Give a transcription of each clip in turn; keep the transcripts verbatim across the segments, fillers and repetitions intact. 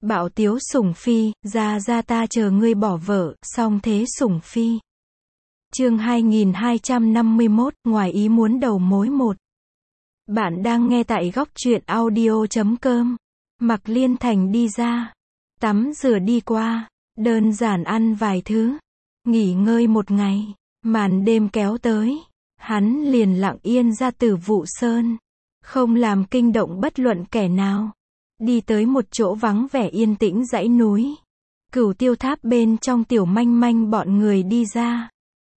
Bạo tiếu sủng phi, ra ra ta chờ ngươi bỏ vợ, song thế sủng phi. Chương hai nghìn hai trăm năm mươi mốt, ngoài ý muốn đầu mối một. Bạn đang nghe tại góc truyện audio chấm com. Mạc Liên Thành đi ra, tắm rửa đi qua, đơn giản ăn vài thứ, nghỉ ngơi một ngày, màn đêm kéo tới, hắn liền lặng yên ra Tử Vụ Sơn, không làm kinh động bất luận kẻ nào, đi tới một chỗ vắng vẻ yên tĩnh dãy núi. Cửu Tiêu Tháp bên trong Tiểu Manh Manh bọn người đi ra,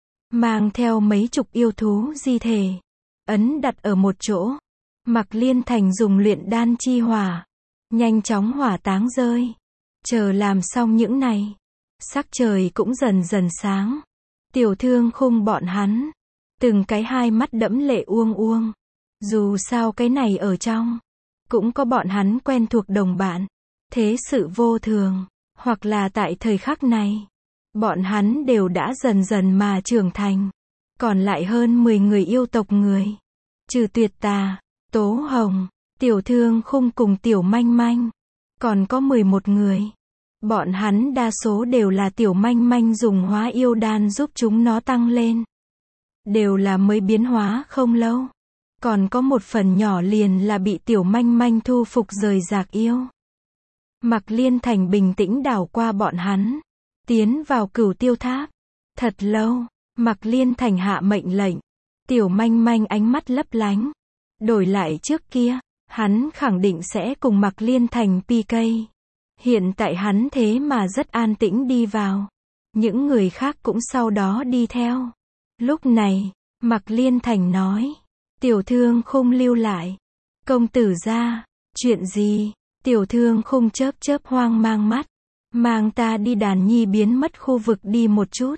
mang theo mấy chục yêu thú di thể, ấn đặt ở một chỗ. Mạc Liên Thành dùng luyện đan chi hỏa, nhanh chóng hỏa táng rơi. Chờ làm xong những này, sắc trời cũng dần dần sáng. Tiểu Thương Khung bọn hắn, từng cái hai mắt đẫm lệ uông uông. Dù sao cái này ở trong, cũng có bọn hắn quen thuộc đồng bạn. Thế sự vô thường, hoặc là tại thời khắc này, bọn hắn đều đã dần dần mà trưởng thành. Còn lại hơn mười người yêu tộc người, trừ Tuyệt Tà, Tố Hồng, Tiểu Thương Khung cùng Tiểu Manh Manh, còn có mười một người. Bọn hắn đa số đều là Tiểu Manh Manh dùng hóa yêu đan giúp chúng nó tăng lên. Đều là mới biến hóa không lâu. Còn có một phần nhỏ liền là bị Tiểu Manh Manh thu phục rời rạc yêu. Mạc Liên Thành bình tĩnh đảo qua bọn hắn, tiến vào Cửu Tiêu Tháp. Thật lâu, Mạc Liên Thành hạ mệnh lệnh. Tiểu Manh Manh ánh mắt lấp lánh. Đổi lại trước kia, hắn khẳng định sẽ cùng Mạc Liên Thành pê ca. Hiện tại hắn thế mà rất an tĩnh đi vào. Những người khác cũng sau đó đi theo. Lúc này, Mạc Liên Thành nói. Tiểu Thương Khung lưu lại. Công tử ra, chuyện gì? Tiểu Thương Khung chớp chớp hoang mang mắt. Mang ta đi Đàn Nhi biến mất khu vực đi một chút.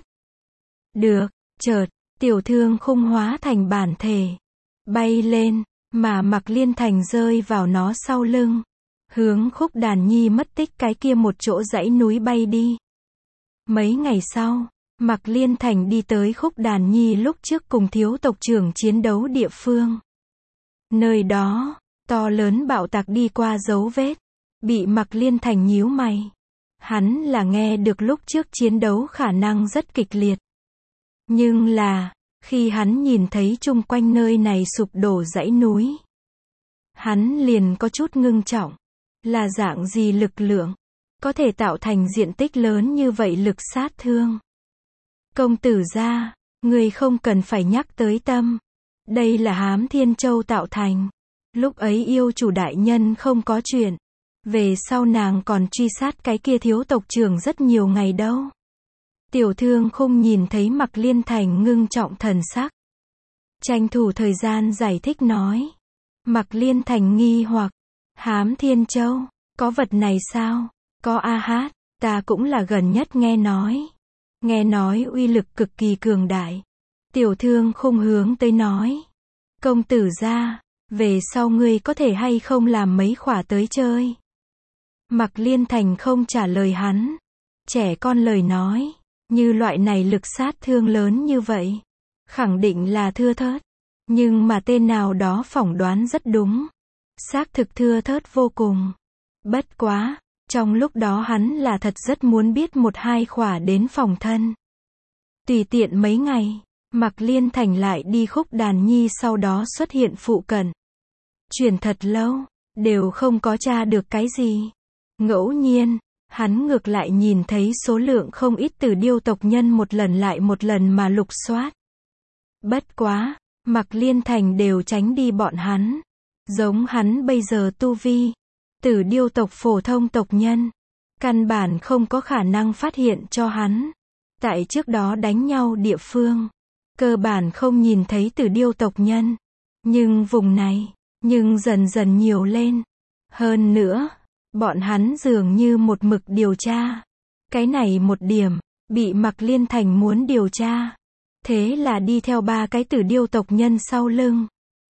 Được, chợt, Tiểu Thương Khung hóa thành bản thể. Bay lên, mà Mạc Liên Thành rơi vào nó sau lưng. Hướng khúc Đàn Nhi mất tích cái kia một chỗ dãy núi bay đi. Mấy ngày sau, Mạc Liên Thành đi tới khúc Đàn Nhi lúc trước cùng thiếu tộc trưởng chiến đấu địa phương. Nơi đó, to lớn bạo tạc đi qua dấu vết, bị Mạc Liên Thành nhíu mày. Hắn là nghe được lúc trước chiến đấu khả năng rất kịch liệt. Nhưng là, khi hắn nhìn thấy chung quanh nơi này sụp đổ dãy núi, hắn liền có chút ngưng trọng. Là dạng gì lực lượng, có thể tạo thành diện tích lớn như vậy lực sát thương? Công tử gia, người không cần phải nhắc tới tâm. Đây là Hám Thiên Châu tạo thành. Lúc ấy yêu chủ đại nhân không có chuyện. Về sau nàng còn truy sát cái kia thiếu tộc trưởng rất nhiều ngày đâu. Tiểu Thương Khung nhìn thấy Mạc Liên Thành ngưng trọng thần sắc, tranh thủ thời gian giải thích nói. Mạc Liên Thành nghi hoặc. Hám Thiên Châu, có vật này sao? Có a hát, ta cũng là gần nhất nghe nói. Nghe nói uy lực cực kỳ cường đại. Tiểu Thương Khung hướng tới nói. Công tử gia, về sau ngươi có thể hay không làm mấy khỏa tới chơi? Mạc Liên Thành không trả lời hắn. Trẻ con lời nói, như loại này lực sát thương lớn như vậy, khẳng định là thưa thớt. Nhưng mà tên nào đó phỏng đoán rất đúng. Xác thực thưa thớt vô cùng. Bất quá, trong lúc đó hắn là thật rất muốn biết một hai khỏa đến phòng thân. Tùy tiện mấy ngày, Mạc Liên Thành lại đi khúc Đàn Nhi sau đó xuất hiện phụ cận. Chuyển thật lâu, đều không có tra được cái gì. Ngẫu nhiên, hắn ngược lại nhìn thấy số lượng không ít Tử Điêu tộc nhân một lần lại một lần mà lục soát. Bất quá, Mạc Liên Thành đều tránh đi bọn hắn. Giống hắn bây giờ tu vi, Tử Điêu tộc phổ thông tộc nhân, căn bản không có khả năng phát hiện cho hắn. Tại trước đó đánh nhau địa phương, cơ bản không nhìn thấy Tử Điêu tộc nhân. Nhưng vùng này, nhưng dần dần nhiều lên. Hơn nữa, bọn hắn dường như một mực điều tra. Cái này một điểm, bị Mạc Liên Thành muốn điều tra. Thế là đi theo ba cái Tử Điêu tộc nhân sau lưng.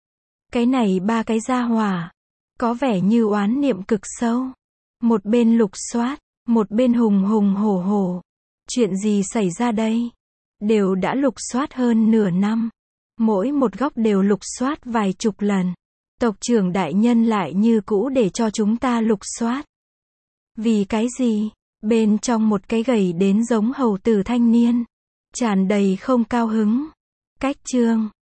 Cái này ba cái gia hỏa, có vẻ như oán niệm cực sâu. Một bên lục soát, một bên hùng hùng hổ hổ. Chuyện gì xảy ra đây? Đều đã lục soát hơn nửa năm. Mỗi một góc đều lục soát vài chục lần. Tộc trưởng đại nhân lại như cũ để cho chúng ta lục soát. Vì cái gì? Bên trong một cái gầy đến giống hầu tử thanh niên. Tràn đầy không cao hứng. Cách chương.